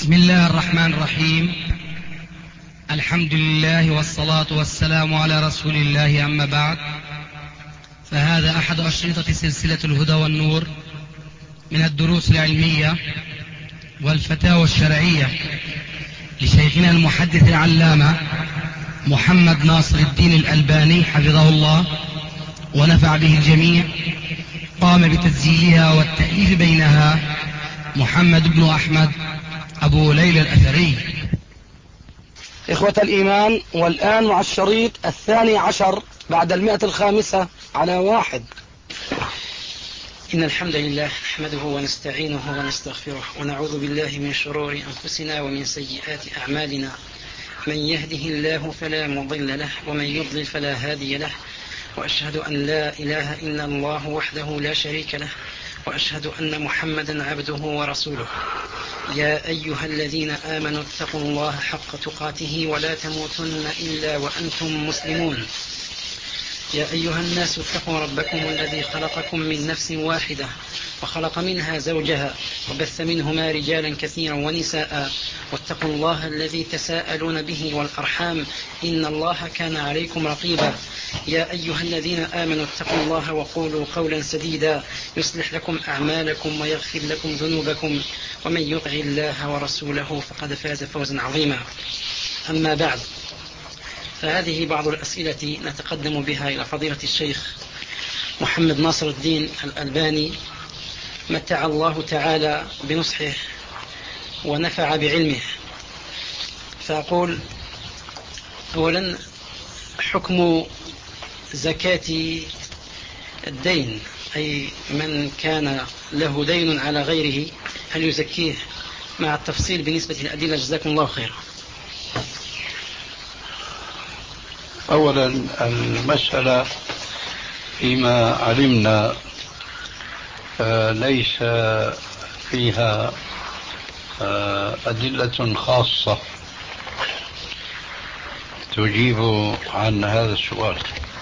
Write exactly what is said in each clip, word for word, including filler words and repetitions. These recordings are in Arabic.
بسم الله الرحمن الرحيم. الحمد لله والصلاة والسلام على رسول الله، أما بعد، فهذا أحد أشرطة سلسلة الهدى والنور من الدروس العلمية والفتاوى الشرعية لشيخنا المحدث العلامة محمد ناصر الدين الألباني حفظه الله ونفع به الجميع. قام بتسجيلها والتأليف بينها محمد بن أحمد أبو ليلى الأثري. إخوة الإيمان، والآن مع الشريط الثاني عشر بعد المئة الخامسة على واحد. إن الحمد لله نحمده ونستعينه ونستغفره ونعوذ بالله من شرور أنفسنا ومن سيئات أعمالنا. من يهده الله فلا مضل له ومن يضلل فلا هادي له، وأشهد أن لا إله إلا الله وحده لا شريك له، وأشهد أن محمدا عبده ورسوله. يا أيها الذين آمنوا اتقوا الله حق تقاته ولا تموتن إلا وأنتم مسلمون. يا أيها الناس اتقوا ربكم الذي خلقكم من نفس واحدة وخلق منها زوجها وبث منهما رجالا كثيرا ونساء، واتقوا الله الذي تساءلون به والأرحام إن الله كان عليكم رقيبا. يا أيها الذين آمنوا اتقوا الله وقولوا قولا سديدا يصلح لكم أعمالكم ويغفر لكم ذنوبكم، ومن يطع الله ورسوله فقد فاز فوزا عظيما. أما بعد، فهذه بعض الأسئلة نتقدم بها إلى فضيلة الشيخ محمد ناصر الدين الألباني، متع الله تعالى بنصحه ونفع بعلمه. فأقول: أولا، حكم زكاة الدين، أي من كان له دين على غيره هل يزكيه؟ مع التفصيل بالنسبة للأدلة، جزاكم الله خيرا. أولا، المسألة فيما علمنا ليس فيها أدلة خاصة تجيب عن هذا السؤال،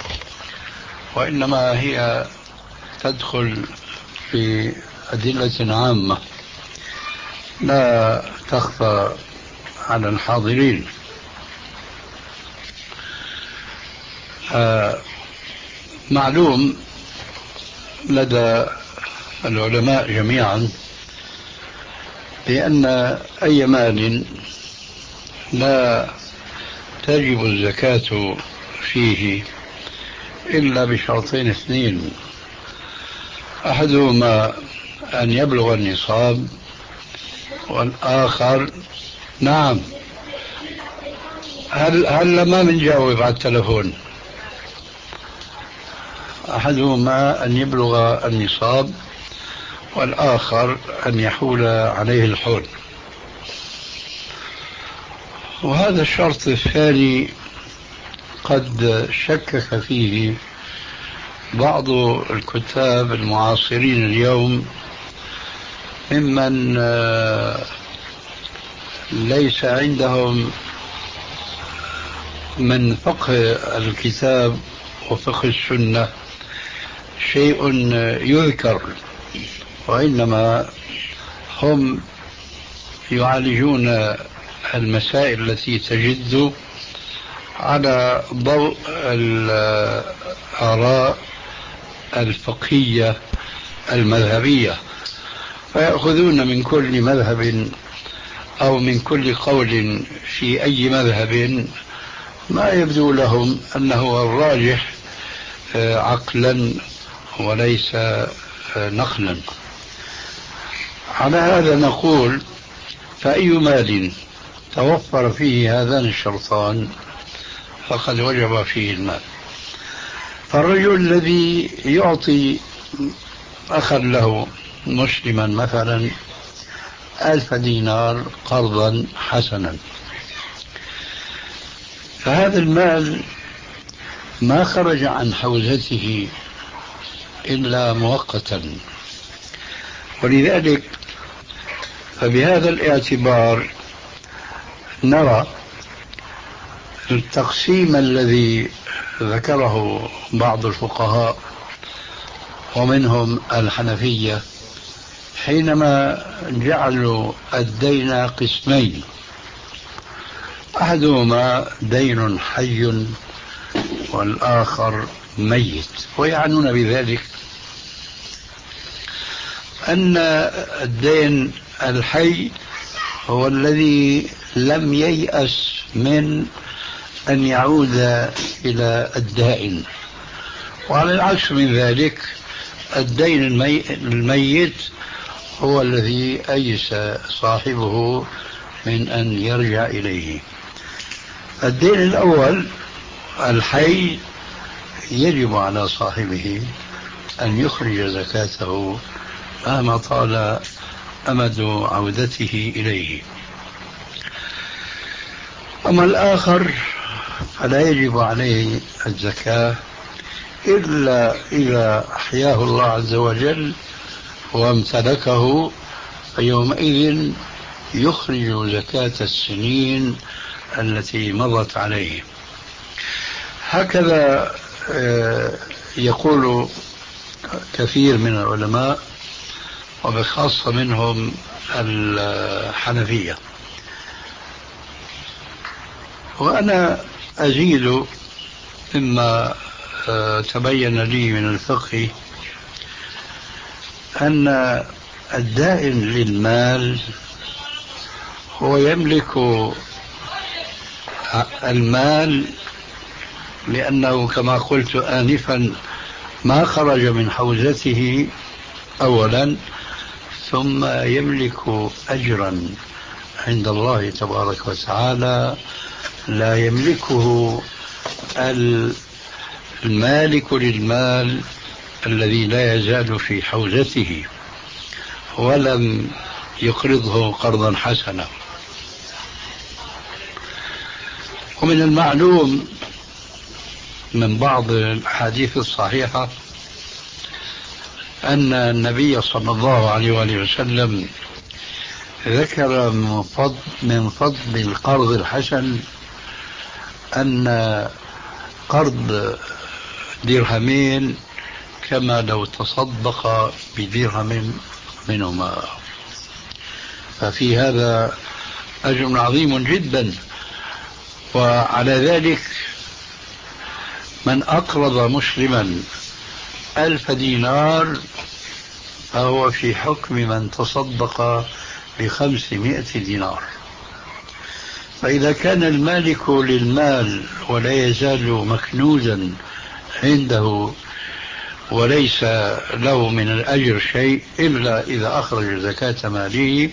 وإنما هي تدخل في أدلة عامة لا تخفى على الحاضرين. آه معلوم لدى العلماء جميعا بأن أي مال لا تجب الزكاة فيه إلا بشرطين اثنين: أحدهما أن يبلغ النصاب، والآخر نعم هل هل ما بنجاوب على التلفون أحدهما أن يبلغ النصاب، والآخر أن يحول عليه الحول. وهذا الشرط الثاني قد شكك فيه بعض الكتاب المعاصرين اليوم ممن ليس عندهم من فقه الكتاب وفقه السنة شيء يذكر، وإنما هم يعالجون المسائل التي تجد على ضوء الآراء الفقهية المذهبية، فيأخذون من كل مذهب أو من كل قول في أي مذهب ما يبدو لهم أنه الراجح عقلا وليس نقلا. على هذا نقول: فأي مال توفر فيه هذان الشرطان فقد وجب فيه المال. فالرجل الذي يعطي أخا له مسلما مثلا ألف دينار قرضا حسنا، فهذا المال ما خرج عن حوزته إلا مؤقتا، ولذلك فبهذا الاعتبار نرى التقسيم الذي ذكره بعض الفقهاء ومنهم الحنفية حينما جعلوا الدين قسمين، أحدهما دين حي والآخر ميت، ويعنون بذلك أن الدين الحي هو الذي لم ييأس من أن يعود إلى الدائن، وعلى العكس من ذلك الدين الميت هو الذي أيس صاحبه من أن يرجع إليه. الدين الأول الحي يجب على صاحبه أن يخرج زكاته مهما طال أمد عودته إليه. أما الآخر فلا يجب عليه الزكاة إلا إذا أحياه الله عز وجل وامتلكه، فيومئذ يخرج زكاة السنين التي مضت عليه. هكذا يقول كثير من العلماء وبخاصة منهم الحنفية. وأنا أزيد مما تبين لي من الفقه أن الدائن للمال هو يملك المال لأنه كما قلت آنفا ما خرج من حوزته أولا، ثم يملك أجرا عند الله تبارك وتعالى لا يملكه المالك للمال الذي لا يزال في حوزته ولم يقرضه قرضا حسنا. ومن المعلوم من بعض الأحاديث الصحيحة أن النبي صلى الله عليه وآله وسلم ذكر من فضل القرض الحسن أن قرض درهمين كما لو تصدق بدرهم منهما، ففي هذا أجر عظيم جدا. وعلى ذلك من أقرض مسلما ألف دينار فهو في حكم من تصدق بخمسمائة دينار. فإذا كان المالك للمال ولا يزال مكنوزا عنده وليس له من الأجر شيء إلا إذا أخرج زكاة ماله،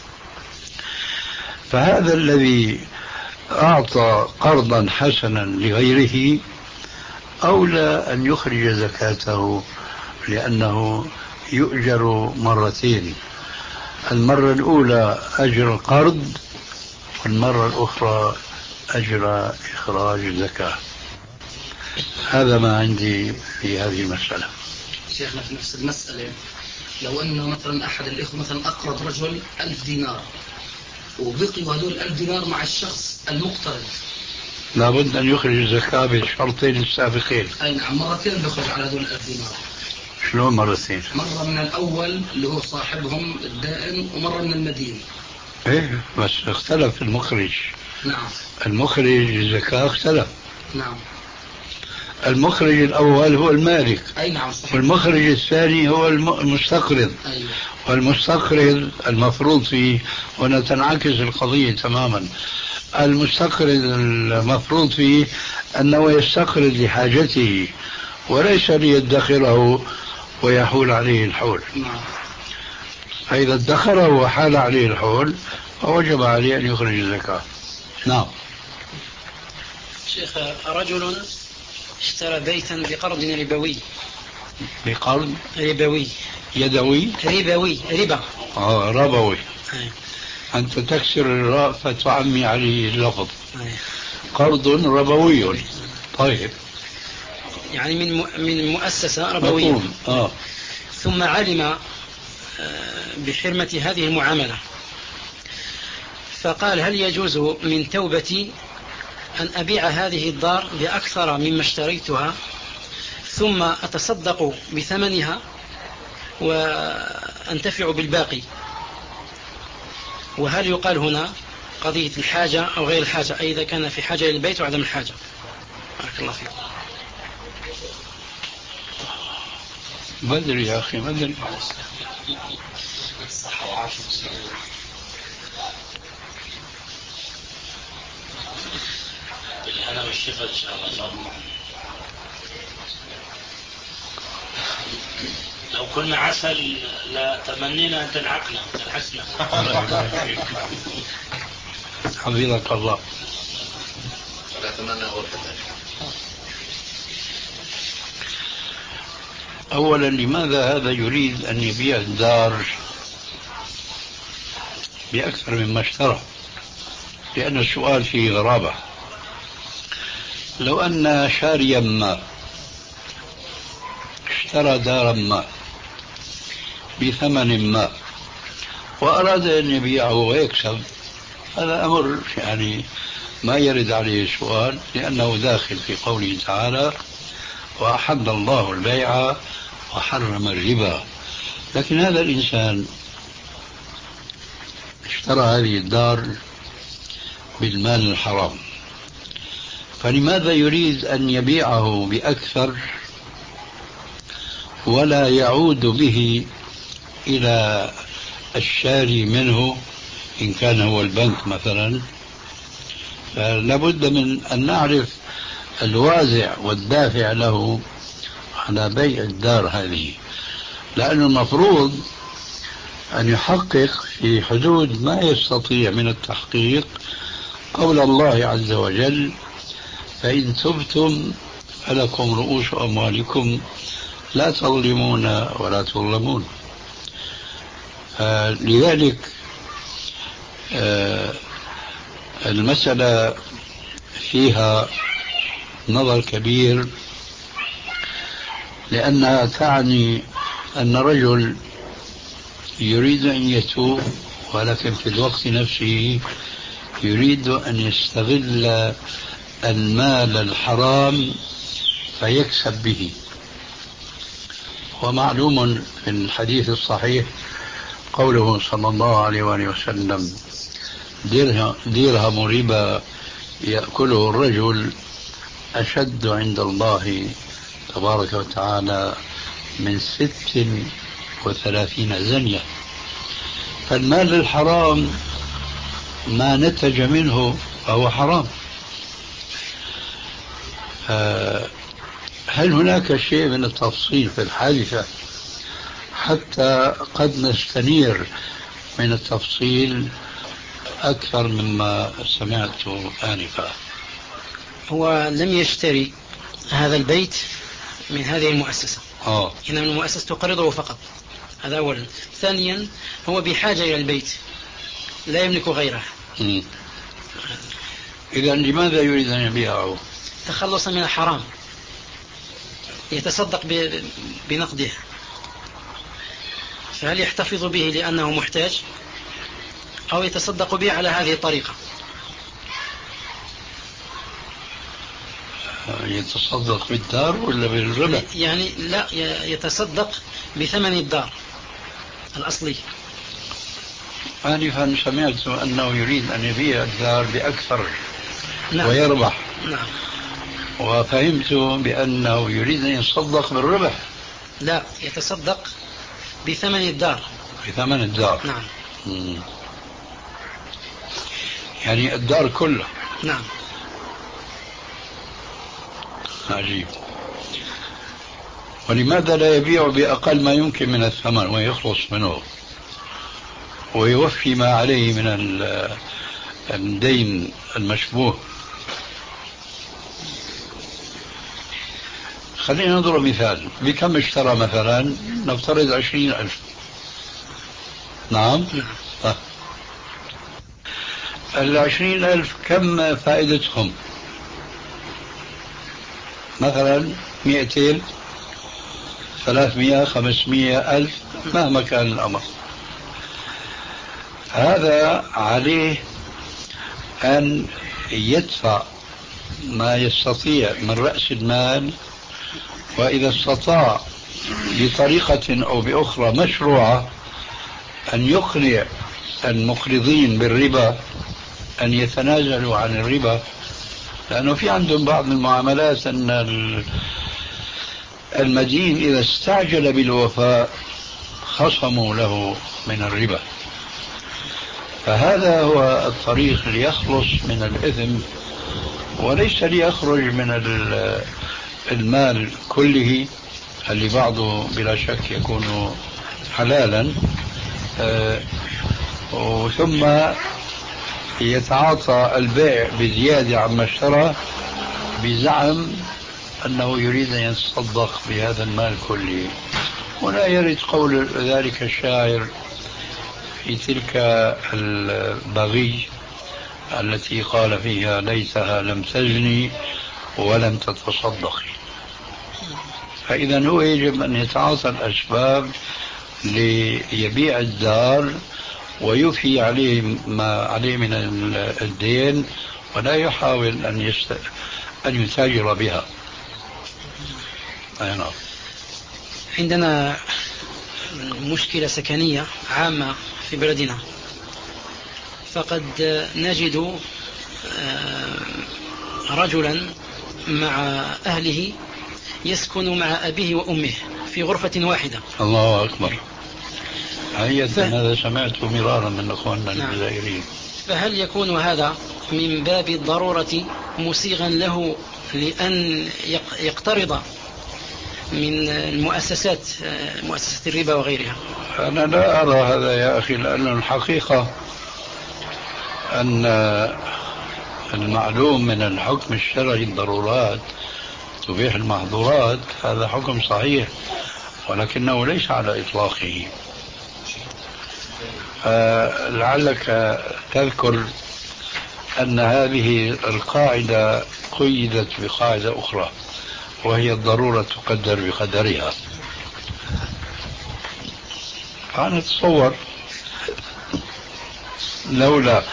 فهذا الذي أعطى قرضا حسنا لغيره أولى أن يخرج زكاته، لأنه يؤجر مرتين، المرة الأولى أجر القرض والمرة الأخرى أجر إخراج الزكاة. هذا ما عندي في هذه المسألة. شيخنا في نفس المسألة، لو أنه مثلا أحد الإخوة مثلا أقرض رجل ألف دينار وبقي هذول الألف دينار مع الشخص المقترض، لابد أن يخرج الزكاة بالشرطين السابقين. أي نعم، مرتين بيخرج على هذول الألف دينار. شلون مرتين؟ مرة من الأول اللي هو صاحبهم الدائن ومرة من المدين. إيه بس اختلف المخرج. نعم. المخرج الزكاة اختلف. نعم. المخرج الأول هو المالك. أي نعم صحيح. والمخرج الثاني هو المستقرض. أيوة. والمستقرض المفروض فيه، هنا تنعكس القضية تماما. المستقرض المفروض فيه أنه يستقرض لحاجته وليس ليدخره ويحول عليه الحول. نعم. فإذا ادخره وحال عليه الحول فوجب عليه أن يخرج الزكاة. نعم. شيخ، رجل اشترى بيتا بقرض ربوي. بقرض ربوي يدوي ربوي ربا آه ربوي. أي. أنت تكسر الراء فتعمي عليه اللفظ. أي. قرض ربوي. طيب، يعني من من مؤسسة ربوية. آه. ثم علم بحرمة هذه المعاملة، فقال: هل يجوز من توبتي أن أبيع هذه الدار بأكثر مما اشتريتها ثم أتصدق بثمنها وأنتفع بالباقي. وهل يقال هنا قضية الحاجة أو غير الحاجة، أي إذا كان في حاجة للبيت وعدم الحاجة؟ بارك الله فيك. بدري يا أخي بدري. بالهنا والشفا إن شاء الله. لو كنا عسل لتمنينا أن تلحقنا وتلحسنا. حفظك الله. ولا أتمنى أوفق. أولا، لماذا هذا يريد أن يبيع الدار بأكثر مما اشترى؟ لأن السؤال فيه غرابة. لو أن شاريا ما اشترى دارا ما بثمن ما وأراد أن يبيعه ويكسب، هذا أمر يعني ما يرد عليه سؤال، لأنه داخل في قوله تعالى: وأحل الله البيع وحرم الربا. لكن هذا الإنسان اشترى هذه الدار بالمال الحرام، فلماذا يريد أن يبيعه بأكثر ولا يعود به إلى الشاري منه إن كان هو البنك مثلا؟ لابد من أن نعرف الوازع والدافع له على بيع الدار هذه، لأن المفروض أن يحقق في حدود ما يستطيع من التحقيق قول الله عز وجل: فإن تبتم فلكم رؤوس أموالكم لا تظلمون ولا تظلمون. لذلك المسألة فيها نظر كبير، لأنها تعني أن رجل يريد أن يتوب، ولكن في الوقت نفسه يريد أن يستغل المال الحرام فيكسب به. ومعلوم في الحديث الصحيح قوله صلى الله عليه وآله وسلم: درهم ربا يأكله الرجل أشد عند الله تبارك وتعالى من ست وثلاثين زنية. فالمال الحرام ما نتج منه فهو حرام. هل هناك شيء من التفصيل في الحادثة حتى قد نستنير من التفصيل أكثر مما سمعت آنفا؟ هو لم يشتري هذا البيت من هذه المؤسسة، آه. إنما المؤسسة تقرضه فقط، هذا أولا. ثانيا، هو بحاجة إلى البيت لا يملك غيره. إذا لماذا يريد أن يبيعه؟ تخلصا من الحرام، يتصدق بنقده. فهل يحتفظ به لأنه محتاج أو يتصدق به على هذه الطريقة؟ يتصدق بالدار ولا بالربا؟ يعني لا، يتصدق بثمن الدار الأصلي. آنفا سمعت أنه يريد أن يبيع الدار بأكثر. نعم. ويربح. نعم. وفهمت بأنه يريد أن يتصدق بالربح. لا، يتصدق بثمن الدار. بثمن الدار. نعم. مم. يعني الدار كلها. نعم. عجيب. ولماذا لا يبيع بأقل ما يمكن من الثمن ويخلص منه ويوفي ما عليه من الدين المشبوه؟ خلينا نضرب مثال. بكم اشترى مثلا؟ نفترض عشرين ألف. نعم. نعم. العشرين ألف كم فائدتهم؟ مثلا مئتين، ثلاثمائة، خمسمائة ألف، مهما كان الأمر. هذا عليه أن يدفع ما يستطيع من رأس المال، وإذا استطاع بطريقة أو بأخرى مشروعة أن يقنع المقرضين بالربا أن يتنازلوا عن الربا، لأنه في عندهم بعض المعاملات أن المدين إذا استعجل بالوفاء خصموا له من الربا. فهذا هو الطريق ليخلص من الإثم، وليس ليخرج من المال كله اللي بعضه بلا شك يكون حلالا، ثم يتعاطى البيع بزيادة عما اشترى بزعم أنه يريد أن يتصدق بهذا المال كله. ولا يرد قول ذلك الشاعر في تلك البغي التي قال فيها ليتها لم تزني ولم تتصدقي. فإذا هو يجب أن يتعاطى الأسباب ليبيع الدار ويفي عليه ما عليه من الدين، ولا يحاول أن يست... أن يتاجر بها. أي نعم. عندنا مشكلة سكنية عامة في بلدنا، فقد نجد رجلا مع أهله يسكن مع أبيه وأمه في غرفة واحدة. الله أكبر. هيا ف... هذا سمعته مرارا من أخواننا الجزائريين. فهل يكون هذا من باب الضرورة مسيغا له لأن يقترض من المؤسسات مؤسسة الربا وغيرها؟ أنا لا أرى هذا يا أخي، لأن الحقيقة أن المعلوم من الحكم الشرعي الضرورات تبيح المحظورات، هذا حكم صحيح ولكنه ليس على إطلاقه. لعلك تذكر أن هذه القاعدة قيدت بقاعدة أخرى، وهي الضرورة تقدر بقدرها. أنا أتصور لولا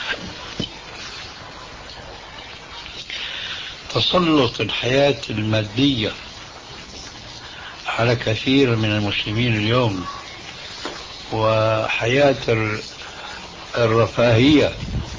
تسلط الحياة المادية على كثير من المسلمين اليوم وحياة الرفاهية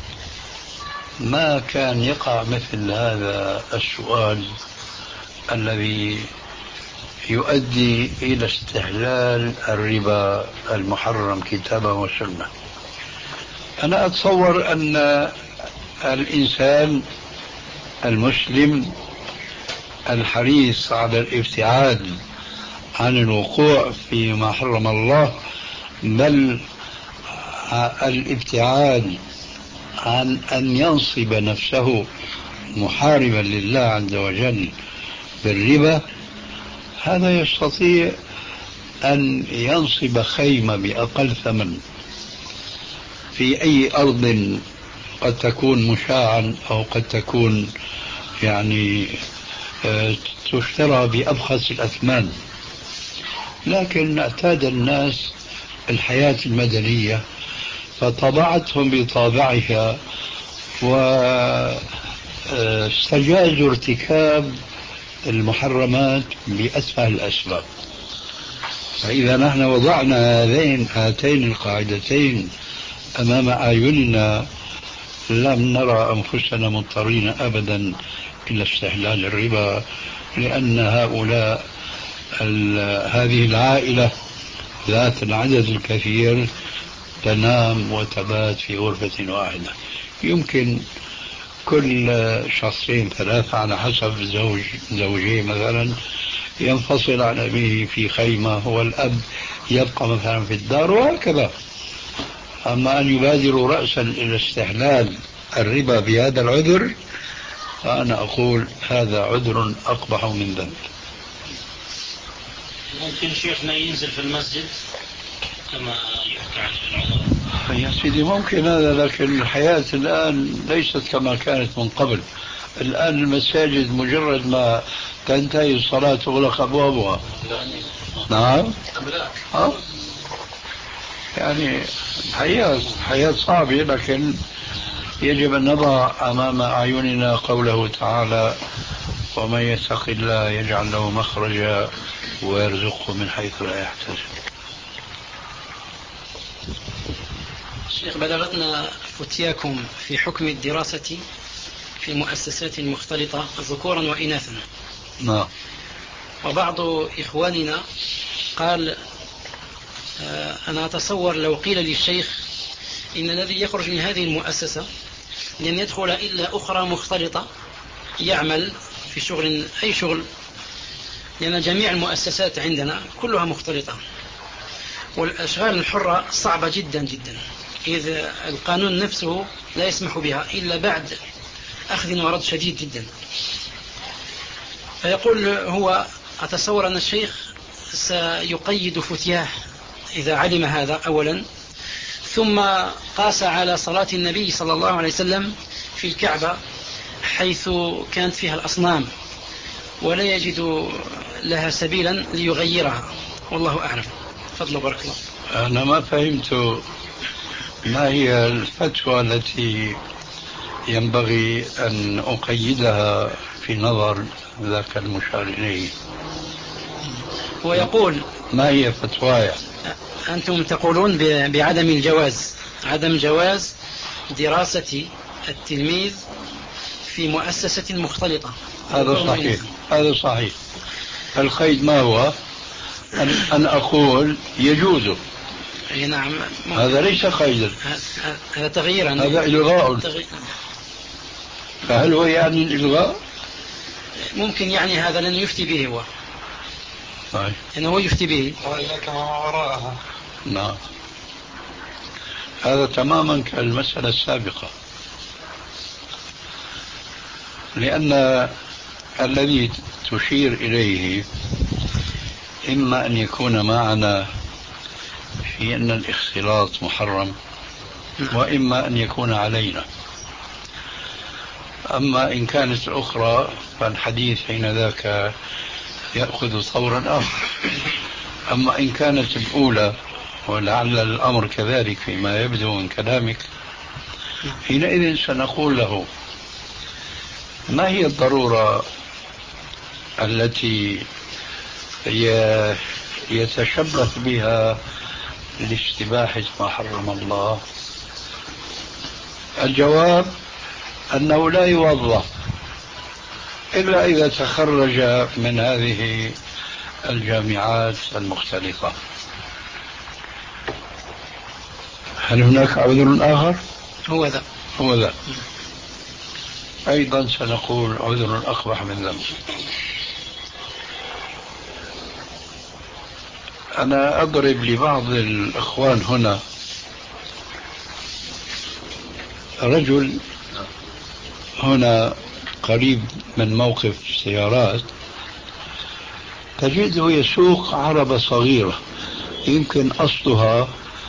ما كان يقع مثل هذا السؤال الذي يؤدي إلى استحلال الربا المحرم كتابا وسنة. أنا أتصور أن الإنسان المسلم الحريص على الابتعاد عن الوقوع فيما حرم الله، بل الابتعاد عن أن ينصب نفسه محاربا لله عز وجل بالربا، هذا يستطيع أن ينصب خيمة بأقل ثمن في أي أرض قد تكون مشاعا أو قد تكون يعني تشترى بأبخس الأثمان. لكن اعتاد الناس الحياة المدنية فطبعتهم بطابعها واستجازوا ارتكاب المحرمات بأسفل الأسباب. فإذا نحن وضعنا هذين هاتين القاعدتين أمام أعيننا لم نرى أنفسنا مضطرين أبدا إلى استحلال الربا، لأن هؤلاء هذه العائلة ذات العدد الكثير تنام وتبات في غرفة واحدة. يمكن كل شخصين ثلاثة على حسب زوج زوجين مثلا ينفصل عن أبيه في خيمة، هو الأب يبقى مثلا في الدار، وهكذا. أما أن يبادروا رأسا إلى استحلال الربا بهذا العذر، فأنا أقول هذا عذر أقبح من ذنب. ممكن شيخنا ينزل في المسجد كما يحكى عن العمر؟ يا سيدي ممكن هذا، لكن الحياة الآن ليست كما كانت من قبل. الآن المساجد مجرد ما تنتهي الصلاة تغلق أبوابها. نعم. ها؟ يعني حياة حياة صعبة، لكن يجب أن نضع أمام أعيننا قوله تعالى ومن يتق الله يجعل له مخرجا ويرزقه من حيث لا يحتسب. شيخ بلغتنا فتياكم في حكم الدراسة في مؤسسات مختلطة ذكورا وإناثا. نعم. وبعض إخواننا قال آه أنا أتصور لو قيل للشيخ إن الذي يخرج من هذه المؤسسة لن يدخل إلا أخرى مختلطة يعمل في شغل أي شغل، لأن جميع المؤسسات عندنا كلها مختلطة، والأشغال الحرة صعبة جدا جدا، إذ القانون نفسه لا يسمح بها إلا بعد أخذ ورد شديد جدا. فيقول هو أتصور أن الشيخ سيقيد فتياه إذا علم هذا أولا، ثم قاس على صلاة النبي صلى الله عليه وسلم في الكعبة حيث كانت فيها الأصنام ولا يجد لها سبيلا ليغيرها، والله أعلم. فضل بارك الله. أنا ما فهمت ما هي الفتوى التي ينبغي أن أقيدها في نظر ذاك المشار إليه. ويقول ما هي فتوايا؟ أنتم تقولون بعدم الجواز، عدم جواز دراسة التلميذ في مؤسسة مختلطة. هذا صحيح، هذا صحيح. القيد ما هو؟ أن, أن أقول يجوز. نعم. هذا ليس قيدا، هذا تغيير، هذا إلغاء. تغيير. فهل هو يعني الإلغاء؟ ممكن يعني هذا لن يفتي به هو. صحيح. إنه يفتي به. وإياك ما وراءها. نعم. هذا تماما كالمسألة السابقة، لأن الذي تشير إليه إما أن يكون معنا في أن الاختلاط محرم، وإما أن يكون علينا. أما إن كانت الأخرى فالحديث حين ذاك يأخذ صورا آخر. أما إن كانت الأولى، ولعل الأمر كذلك فيما يبدو من كلامك، حينئذ سنقول له ما هي الضرورة التي يتشبث بها لاستباحة ما حرم الله؟ الجواب أنه لا يوظف إلا إذا تخرج من هذه الجامعات المختلفة. هل هناك عذر آخر؟ هو ذا هو ذا أيضا سنقول عذر أقبح من ذنب. أنا أضرب لبعض الإخوان هنا رجل هنا قريب من موقف سيارات، تجده يسوق عربة صغيرة يمكن أصلها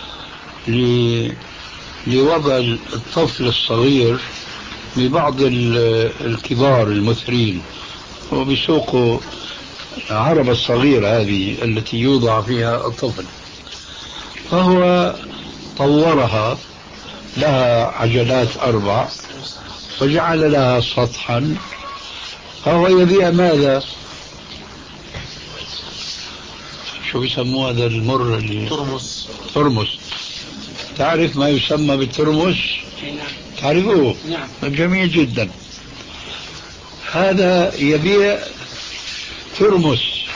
لوضع الطفل الصغير ببعض الكبار المثرين، وبيسوقوا عربة الصغيرة هذه التي يوضع فيها الطفل، فهو طورها، لها عجلات أربع وجعل لها سطحا، فهو يبيع ماذا؟ شو يسموه هذا المر اللي ترمس. ترمس. تعرف ما يسمى بالترمس؟ تعرفوه؟ نعم. جميل جدا. هذا يبيع ترمس،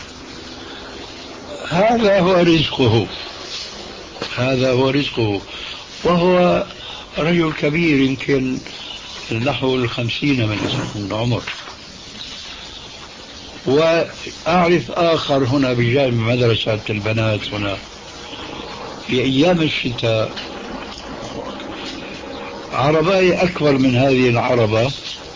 هذا هو رزقه، هذا هو رزقه، وهو رجل كبير يمكن نحو الخمسين من العمر. وأعرف آخر هنا بجانب مدرسة البنات هنا في أيام الشتاء عرباية أكبر من هذه العربة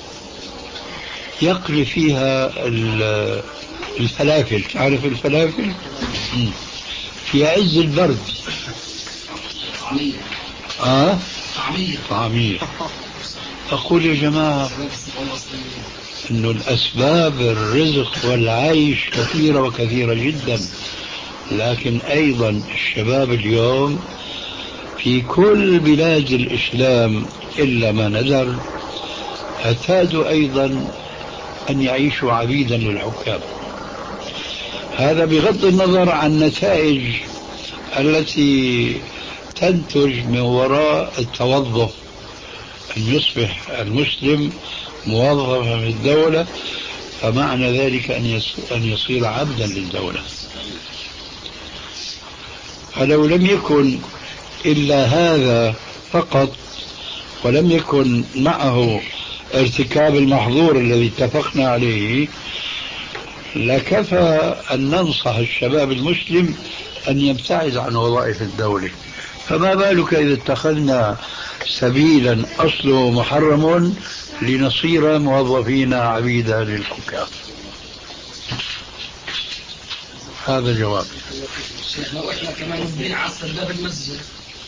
يقلي فيها الفلافل. تعرف الفلافل؟ في عز البرد. طعمية. آه؟ طعمية. طعمية. أقول يا جماعة إنه الأسباب الرزق والعيش كثيرة وكثيرة جدا، لكن أيضا الشباب اليوم في كل بلاد الإسلام إلا ما ندر اعتادوا أيضا أن يعيشوا عبيدا للحكام. هذا بغض النظر عن النتائج التي تنتج من وراء التوظف أن يصبح المسلم موظفا في الدولة، فمعنى ذلك أن يصير عبدا للدولة. فلو لم يكن إلا هذا فقط ولم يكن معه ارتكاب المحظور الذي اتفقنا عليه، لكفى أن ننصح الشباب المسلم أن يبتعد عن وظائف الدولة. فما بالك إذا اتخذنا سبيلا أصله محرم لنصير موظفين عبيدا للحكام. هذا جواب. شيخنا وإحنا كمان نبين عصر باب المسجد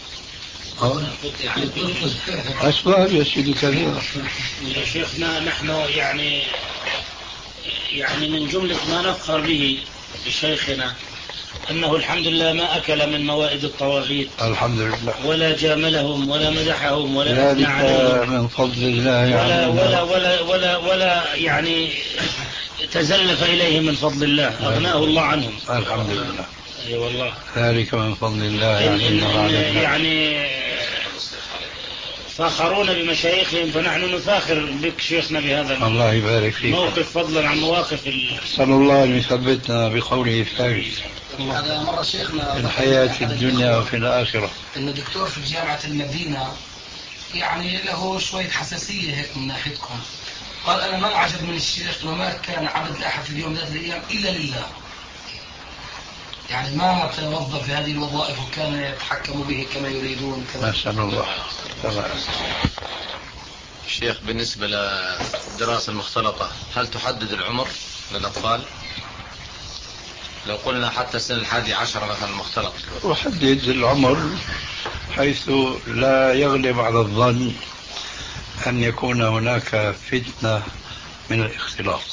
أسباب يا سيدي كثيرة. يا شيخنا نحن يعني يعني من جملة ما نفخر به بشيخنا أنه الحمد لله ما أكل من موائد الطواغيت، الحمد لله، ولا جاملهم ولا مدحهم ولا أثنى ذلك عليهم من فضل الله، ولا ولا ولا ولا ولا يعني تزلف إليهم من فضل الله، أغناه الله عنهم. الحمد لله. أي والله ذلك من فضل الله. يعني, يعني, يعني فاخرون بمشايخهم، فنحن نفاخر بك شيخنا بهذا الله يبارك فيك. موقف فضلا عن مواقف ال... صلى الله أن يثبتنا بقوله الثابت هذا مرة شيخنا في الحياة الدنيا وفي الآخرة. إن دكتور في جامعة المدينة يعني له شوية حساسية هيك من ناحيتكم، قال أنا ما أعجب من الشيخ وما كان عبد لأحد في اليوم ذات الأيام إلا لله، يعني ما توظف في هذه الوظائف وكان يتحكم به كما يريدون كما. نسأل الله طبعا. الشيخ بالنسبة للدراسة المختلطة هل تحدد العمر للأطفال؟ لو قلنا حتى السنة الحادي عشر مثلا مختلط. أحدد العمر حيث لا يغلب على الظن أن يكون هناك فتنة من الاختلاط.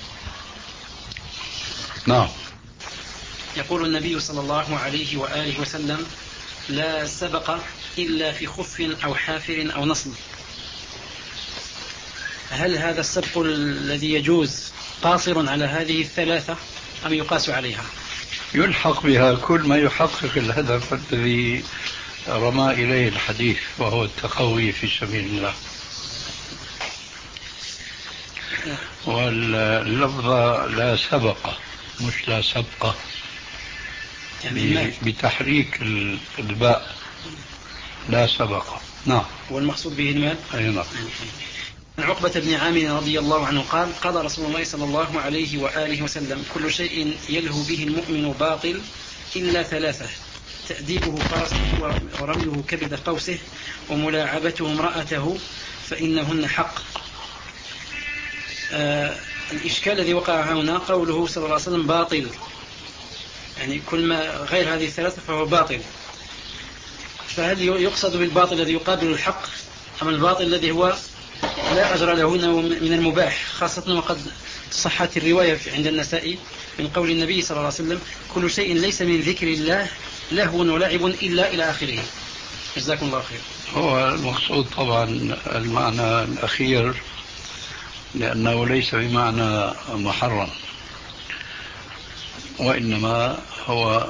نعم. يقول النبي صلى الله عليه وآله وسلم: لا سبق إلا في خف أو حافر أو نصل. هل هذا السبق الذي يجوز قاصر على هذه الثلاثة أم يقاس عليها؟ يلحق بها كل ما يحقق الهدف الذي رمى إليه الحديث، وهو التقوي في سبيل الله. واللفظة لا سبق مش لا سبقة، يعني بتحريك الباء، لا سبق. نعم. والمقصود به المال. أي نعم. عن عقبة بن عامر رضي الله عنه قال: قال رسول الله صلى الله عليه وآله وسلم: كل شيء يلهو به المؤمن باطل إلا ثلاثة: تأديبه فرسه ورميه كبد قوسه وملاعبته امرأته فإنهن حق. آه الإشكال الذي وقع هنا قوله صلى الله عليه وسلم باطل، يعني كل ما غير هذه الثلاثة فهو باطل. فهل يقصد بالباطل الذي يقابل الحق أم الباطل الذي هو لا أجر له من المباح، خاصة وقد صحت الرواية عند النسائي من قول النبي صلى الله عليه وسلم: كل شيء ليس من ذكر الله لهو ولعب إلا إلى آخره. جزاكم الله خير. هو المقصود طبعا المعنى الأخير، لأنه ليس بمعنى محرم، وإنما هو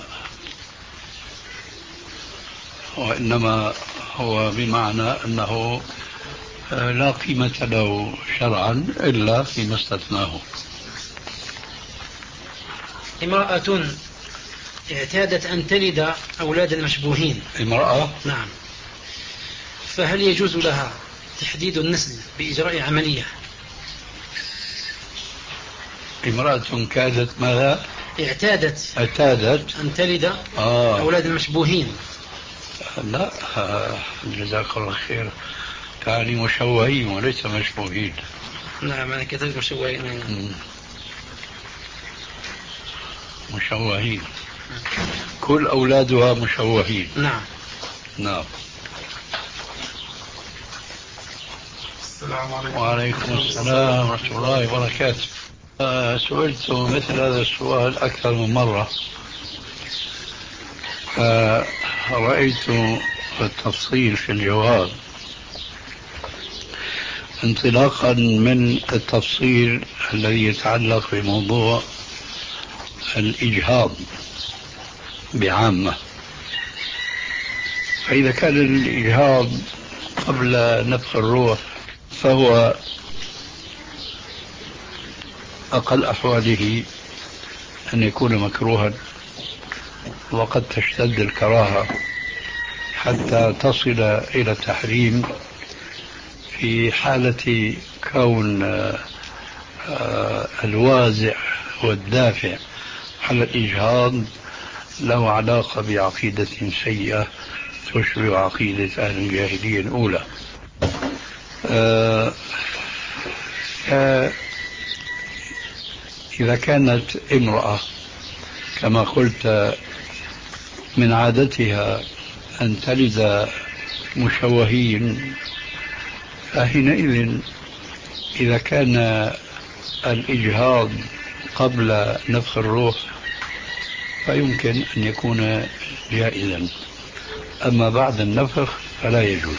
وإنما هو بمعنى أنه لا قيمة له شرعا إلا فيما استثناه. امرأة اعتادت أن تلد أولاد المشبوهين. امرأة؟ نعم. فهل يجوز لها تحديد النسل بإجراء عملية؟ امرأة كادت ماذا؟ اعتادت اعتادت أن تلد آه. أولاد المشبوهين. لا، جزاك الله خير، تعني مشوهين وليس مشبوهين. نعم أنا كتبت مشوهين. مشوهين، كل أولادها مشوهين. نعم. نعم. السلام عليكم. وعليكم السلام ورحمة الله وبركاته. آه سئلت مثل هذا السؤال أكثر من مرة، فرأيت التفصيل في الجواب انطلاقا من التفصيل الذي يتعلق بموضوع الإجهاض بعامة. فإذا كان الإجهاض قبل نفخ الروح فهو أقل أحواله أن يكون مكروها، وقد تشتد الكراهة حتى تصل إلى التحريم في حالة كون الوازع والدافع على الإجهاض له علاقة بعقيدة سيئة تشبه عقيدة أهل الجاهلية الأولى. إذا كانت امرأة كما قلت من عادتها أن تلد مشوهين، فحينئذ إذا كان الإجهاض قبل نفخ الروح فيمكن أن يكون جائزا، أما بعد النفخ فلا يجوز.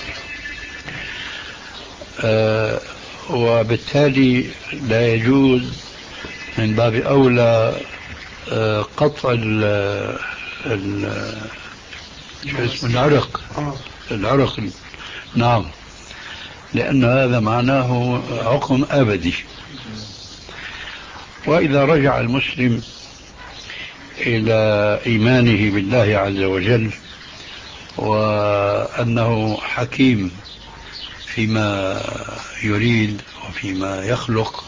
أه وبالتالي لا يجوز من باب أولى أه قطع ال ال اسم العرق العرق نعم، لأن هذا معناه عقم أبدي. وإذا رجع المسلم إلى إيمانه بالله عز وجل وأنه حكيم فيما يريد وفيما يخلق،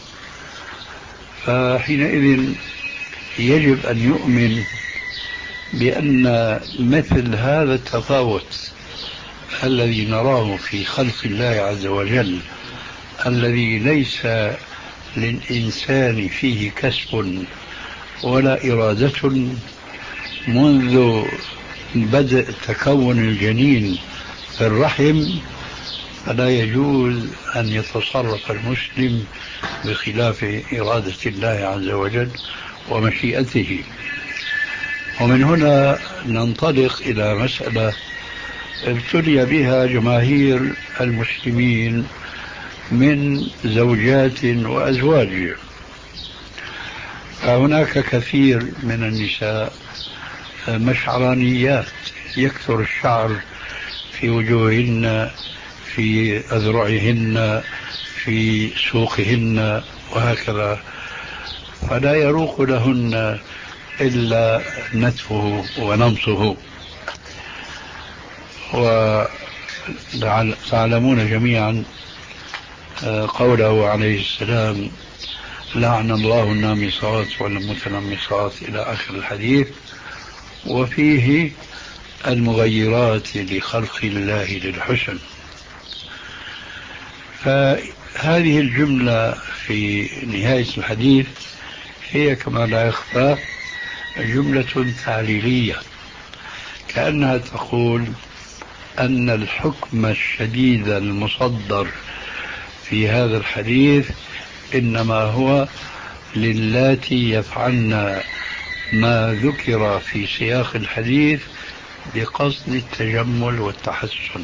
فحينئذ يجب أن يؤمن بأن مثل هذا التفاوت الذي نراه في خلق الله عز وجل، الذي ليس للإنسان فيه كسب ولا إرادة منذ بدء تكون الجنين في الرحم، فلا يجوز أن يتصرف المسلم بخلاف إرادة الله عز وجل ومشيئته. ومن هنا ننطلق إلى مسألة ابتلي بها جماهير المسلمين من زوجات وأزواج. فهناك كثير من النساء مشعرانيات، يكثر الشعر في وجوههن، في أذرعهن، في سوقهن وهكذا، فلا يروق لهن إلا نتفه ونمصه. وتعلمون جميعا قوله عليه السلام: لعن الله النامصات والمتنمصات إلى آخر الحديث، وفيه المغيرات لخلق الله للحسن. فهذه الجملة في نهاية الحديث هي كما لا يخفى جملة تعليلية، كأنها تقول أن الحكم الشديد المصدر في هذا الحديث إنما هو للاتي يفعلن ما ذكر في سياق الحديث بقصد التجمل والتحسن،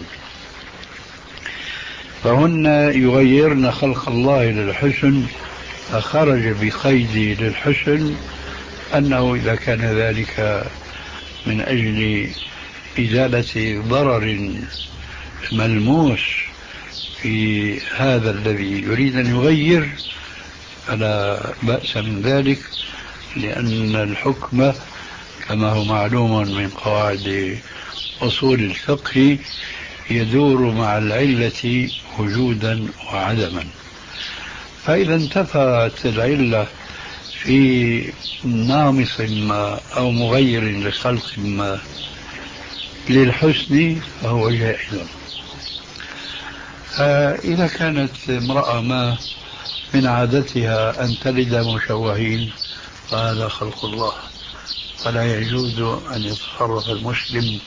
فهن يغيرن خلق الله للحسن، فخرج بقيد للحسن أنه إذا كان ذلك من أجل إزالة ضرر ملموس في هذا الذي يريد أن يغير فلا بأس من ذلك، لأن الحكم كما هو معلوم من قواعد أصول الفقه يدور مع العلة وجودا وعدما. فإذا انتفت العلة في نامص ما أو مغير لخلق ما للحسن فهو جائز. فإذا كانت امرأة ما من عادتها أن تلد مشوهين فهذا خلق الله، فلا يجوز أن يتصرف المسلم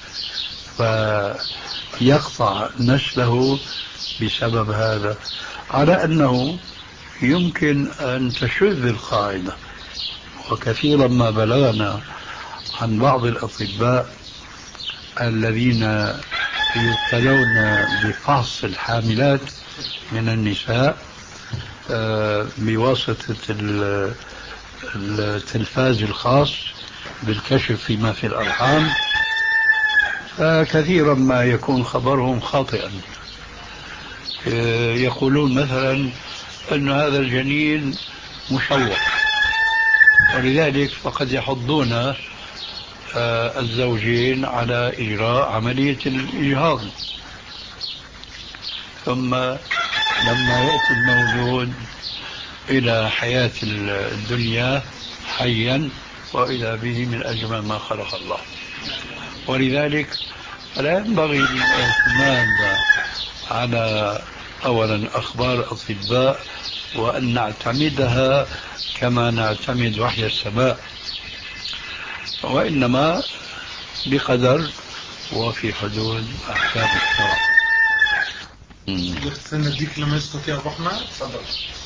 فيقطع نسله بسبب هذا، على أنه يمكن أن تشذ القاعدة. وكثيرا ما بلغنا عن بعض الأطباء الذين يبتلون بفحص الحاملات من النساء بواسطة التلفاز الخاص بالكشف فيما في الأرحام، فكثيرا ما يكون خبرهم خاطئا. يقولون مثلا أن هذا الجنين مشوه، ولذلك فقد يحضون الزوجين على إجراء عملية الإجهاض، ثم لما يأتي المولود إلى حياة الدنيا حيا وإذا به من أجمل ما خلق الله. ولذلك فلا ينبغي الاعتماد على أولا أخبار الأطباء وأن نعتمدها كما نعتمد وحي السماء، وإنما بقدر وفي حدود أحكام الشرع. سنديك لما يستطيع أبو أحمد. تفضل.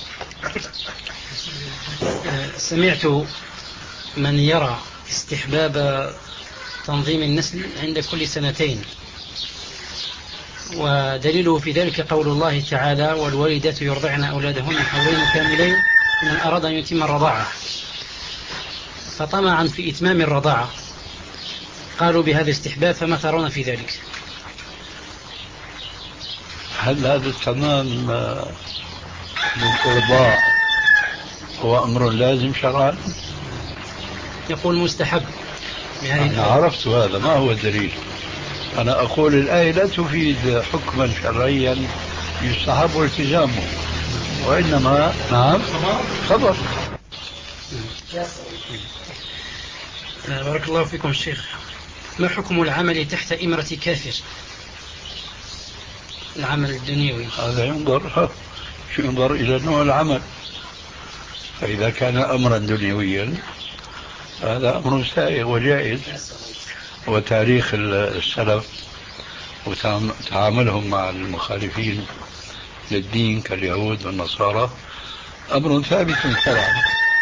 سمعت من يرى استحباب تنظيم النسل عند كل سنتين، ودليله في ذلك قول الله تعالى: والوالدات يرضعن أولادهن حولين كاملين من أراد أن يتم الرضاعة. فطمعا في إتمام الرضاعة قالوا بهذا الاستحباب، فما ترون في ذلك؟ هل هذا التمام للإرضاع هو أمر لازم شرعا؟ يقول مستحب. أنا عرفت هذا، ما هو الدليل؟ أنا أقول الآية لا تفيد حكما شرعيا يستحب التزامه، وإنما نعم خبر. بارك الله فيكم الشيخ. ما حكم العمل تحت إمرة كافر؟ العمل الدنيوي هذا ينظر ينظر إلى نوع العمل، فإذا كان أمرا دنيويا هذا أمر سائغ وجائز، وتاريخ السلف وتعاملهم مع المخالفين للدين كاليهود والنصارى أمر ثابت شرعا.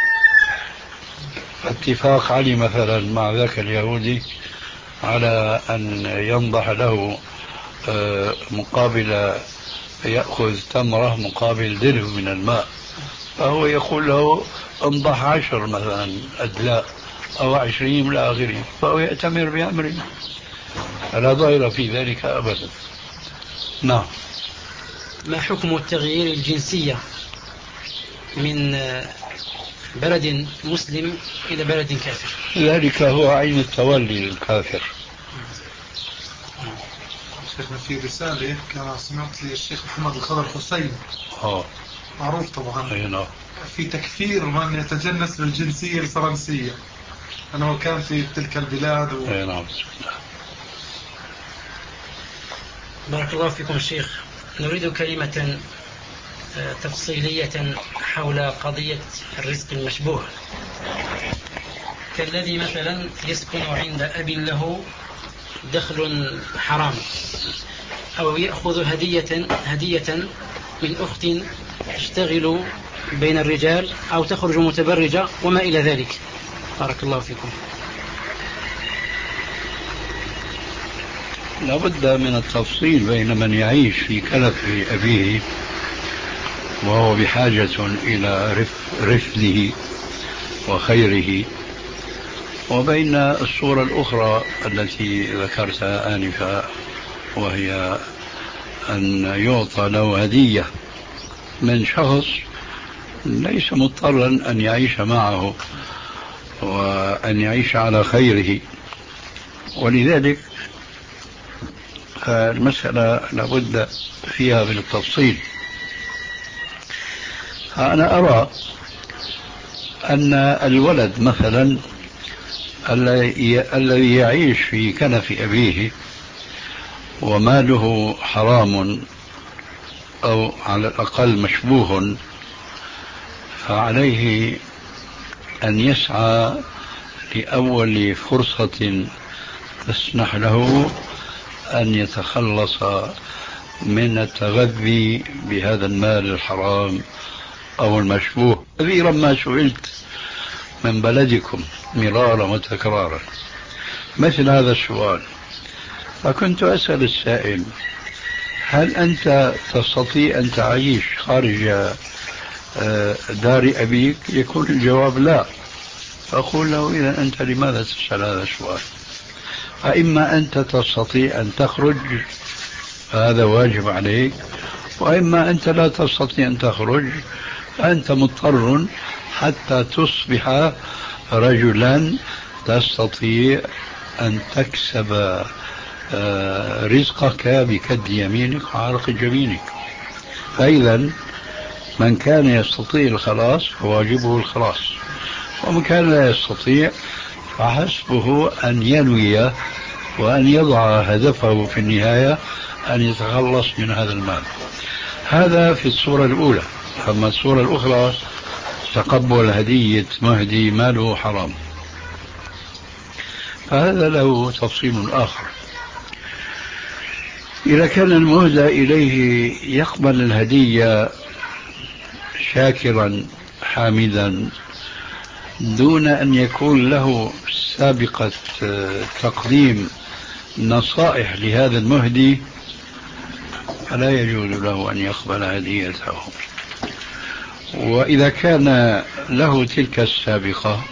اتفاق علي مثلا مع ذاك اليهودي على أن ينضح له مقابل يأخذ تمرة مقابل درهم من الماء، فهو يقول له انضح عشر مثلا أدلاء أو عشرين إلى آخره، فهو يأتمر بأمره، فلا ضير في ذلك أبدا. نعم. ما حكم التغيير الجنسية من بلد مسلم إلى بلد كافر؟ ذلك هو عين التولي للكافر. شيخنا في رسالة كما سمعت للشيخ محمد الخضر الحسين، اه معروف طبعا، أينا. في تكفير من يتجنس بالجنسية الفرنسية أنه كان في تلك البلاد و... أينا. بارك الله فيكم الشيخ. نريد كلمة تفصيلية حول قضية الرزق المشبوه، كالذي مثلا يسكن عند أب له دخل حرام، أو يأخذ هدية هدية من أخت تشتغل بين الرجال أو تخرج متبرجة وما إلى ذلك. بارك الله فيكم. لابد من التفصيل بين من يعيش في كنف أبيه وهو بحاجة إلى رف رفده وخيره، وبين الصورة الأخرى التي ذكرتها آنفا، وهي أن يعطى له هدية من شخص ليس مضطرا أن يعيش معه وأن يعيش على خيره. ولذلك المسألة لابد فيها من التفصيل. أنا أرى أن الولد مثلا الذي يعيش في كنف أبيه وماله حرام أو على الأقل مشبوه، فعليه أن يسعى لأول فرصة تسنح له أن يتخلص من التغذي بهذا المال الحرام أو المشبوه. كثيرا ما سئلت من بلدكم مرارا وتكرارا مثل هذا السؤال، فكنت أسأل السائل: هل أنت تستطيع أن تعيش خارج دار أبيك؟ يكون الجواب لا. فأقول له: إذا أنت لماذا تسأل هذا السؤال؟ فإما أنت تستطيع أن تخرج فهذا واجب عليك، وإما أنت لا تستطيع أن تخرج فأنت مضطر حتى تصبح رجلا تستطيع أن تكسب رزقك بكد يمينك وعرق جبينك. فإذا من كان يستطيع الخلاص فواجبه الخلاص، ومن كان لا يستطيع فحسبه أن ينوي وأن يضع هدفه في النهاية أن يتخلص من هذا المال. هذا في الصورة الأولى. أما الصورة الأخرى تقبل هدية مهدي ماله حرام، فهذا له تفصيل آخر. إذا كان المهدى إليه يقبل الهدية شاكرا حامدا دون أن يكون له سابقة تقديم نصائح لهذا المهدي، فلا يجوز له أن يقبل هديته. وإذا كان له تلك السابقة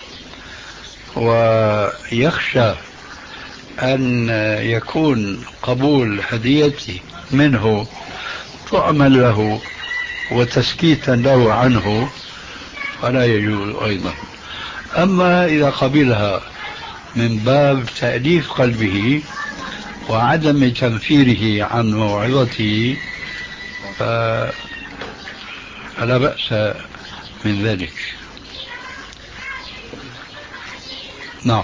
ويخشى أن يكون قبول هديته منه تعمل له وتسكيتا له عنه فلا يجوز أيضا. أما إذا قبلها من باب تأليف قلبه وعدم تنفيره عن موعظته فلا بأس من ذلك. نعم.